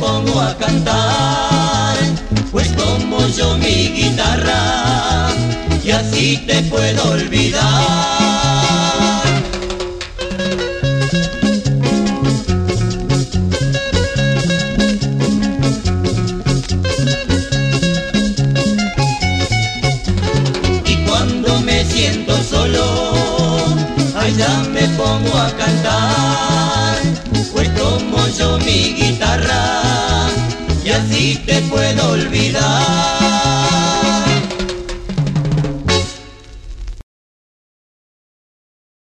pongo a cantar, pues tomo yo mi guitarra y así te puedo olvidar. Y cuando me siento solo, allá me pongo a cantar, pues tomo yo mi guitarra y así te puedo olvidar.